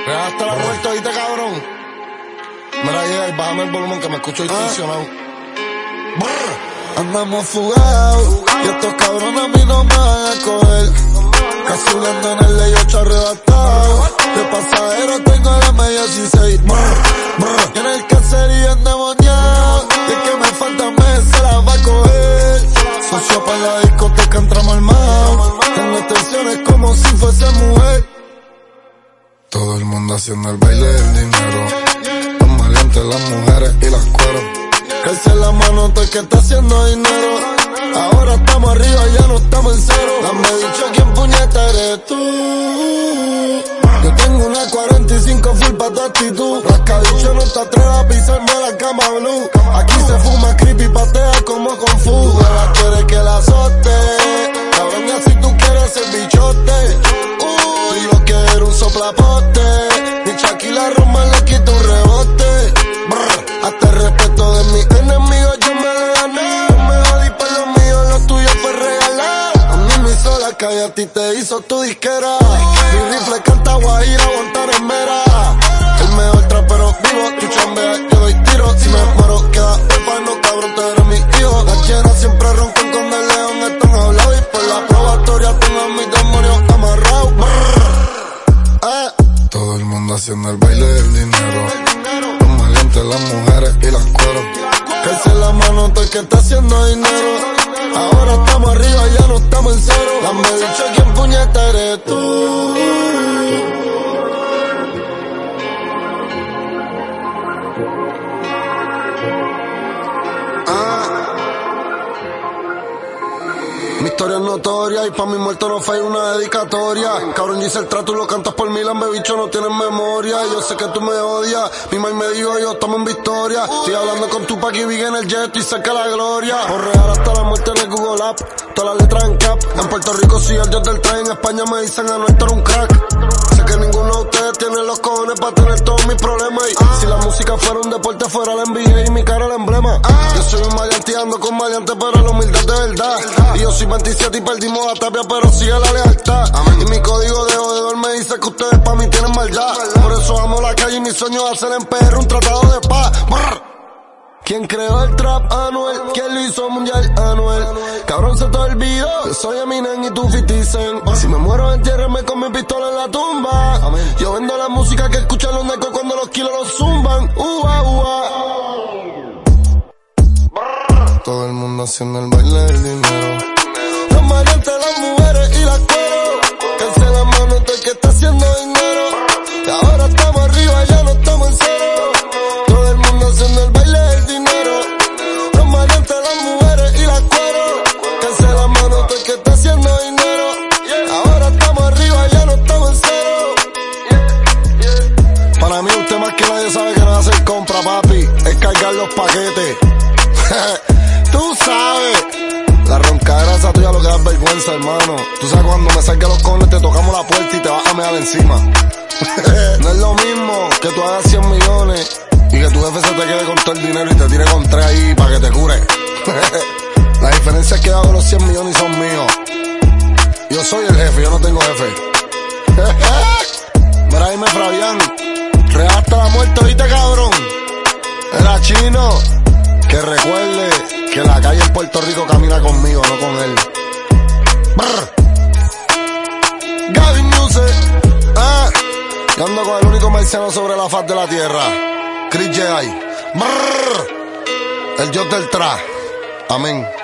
Hasta la muerte, ¿oíste, cabrón? Mira, llega y bájame el volumen que me escucho distorsionado. Andamos fugados y estos cabrones a mí no me van a coger. Casulando en el ley 8 arrebatado. De pasajero tengo la media 16. En el caserío endemoniado. Y el que me falta mes se la va a coger. Socio para la discoteca entramos armados. Tengo extensiones como si fuese mujer. Todo el mundo haciendo el baile del dinero. Las maleantes, las mujeres y las cueros. Calce la mano todo el que está haciendo dinero. Ahora estamos arriba, ya no estamos en cero. Dame dicho quién puñeta eres tú. Yo tengo una 45 full pa' tu actitud. Rascabicho no te atrevas a pisarme la cama blue. Aquí se fuma creepy, patea como con fu. Ahora quieres que la azote. Cabrón, ya si tú quieres ser bichote. Uy, lo que era un soplapote. Mi Shaquilla Roma le quita un rebote. Hasta el respeto de mis enemigos yo me lo gané. No me jodí por lo mío, lo tuyo fue regalar. A mí me hizo la calle, a ti te hizo tu disquera. Mi rifle canta guajira, Guantanamera. El mejor trapero vivo, tú chambeas, yo doy tiro. Si me muero queda no cabrón, tú eres mi hijo. Las llenas siempre roncan con el león, están hablados. Y por la probatoria tengo a mis demonios amarrados. Todo el mundo haciendo el baile del dinero. Las mujeres y las cueros. Calce la mano todo el que está haciendo dinero. Ahora estamos arriba, ya no estamos en cero. Dame dicho quién puñeta eres tú. Mi historia es notoria y pa' mi muerto no fue una dedicatoria. Cabrón, yo hice el trato y lo cantas por mí, lambe bicho, no tienes memoria. Yo sé que tú me odias, mi maíz me dijo yo estamos en victoria. Estoy hablando con Tupac y Big en el jet y cerca la gloria. Por real hasta la muerte en el Google App, todas las letras en cap. En Puerto Rico sí el dios del tren, en España me dicen a no estar un crack. Sé que ninguno de ustedes tiene los cojones para tener todos mis problemas. Y si la música fuera un deporte, fuera la NBA y mi cara el emblema. Yo soy un maleante y ando con maleante, pero la humildad de verdad. Y yo soy 27 y perdimos la tapia, pero sigue la lealtad. Y mi código de jodedor me dice que ustedes pa' mí tienen maldad. Por eso amo la calle y mi sueño es hacer en PR un tratado de paz. ¿Quién creó el trap? Anuel. ¿Quién lo hizo mundial? Anuel. Cabrón, se te olvidó. Yo soy Eminem y tú 50 Cent. Si me muero, entiérrame con mi pistola en la tumba. Yo vendo la música que escuchan los necos cuando los kilos los zumban. Todo el mundo haciendo el baile del dinero. Las maleantes, las mujeres y las cueros. Calce la mano todo el que está haciendo dinero. Y ahora estamos arriba, ya no estamos en cero. Todo el mundo haciendo el baile del dinero. Las maleantes, las mujeres y las cueros. Calce la mano todo el que está haciendo dinero. Ahora estamos arriba, ya no estamos en cero. Para mí usted más que nadie sabe que no hacer compra, papi. Es cargar los paquetes. Tú sabes. La roncadera esa tuya lo que da es vergüenza, hermano. Tú sabes cuando me salga los cojones te tocamos la puerta y te vas a mear encima. No es lo mismo que tú hagas 100 millones y que tu jefe se te quede con todo el dinero y te tire con 3 ahí para que te cure. La diferencia es que yo hago los 100 millones y son míos. Yo soy el jefe, yo no tengo jefe. Mira, dime Fabián, real hasta la muerte, ¿viste, cabrón? Era chino. Que recuerde que la calle en Puerto Rico camina conmigo, no con él. Gaby Music. Yo ando con el único marciano sobre la faz de la tierra. Chris J.I. El dios del trap. Amén.